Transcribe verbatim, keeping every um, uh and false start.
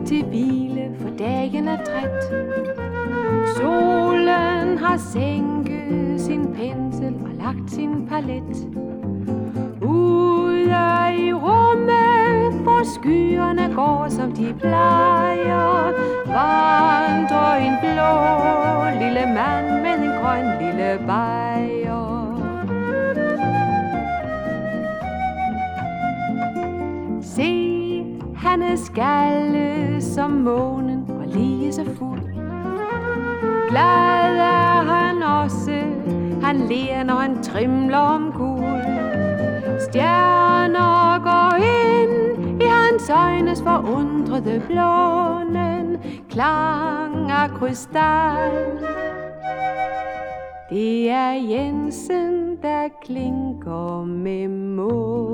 til hvile, for dagen er træt. Solen har sænket sin pensel og lagt sin palet. Ude i rummet, hvor skyerne går som de plejer, vandrer en blå lille mand med en grøn lille bajer. Se, han er skalle som månen og lige så fuld. Glad er han også, han ler når han trimler omkuld. Stjerner går ind i hans øjnes forundrede blånen, klang af krystal. Det er Jensen, der klinker med månen.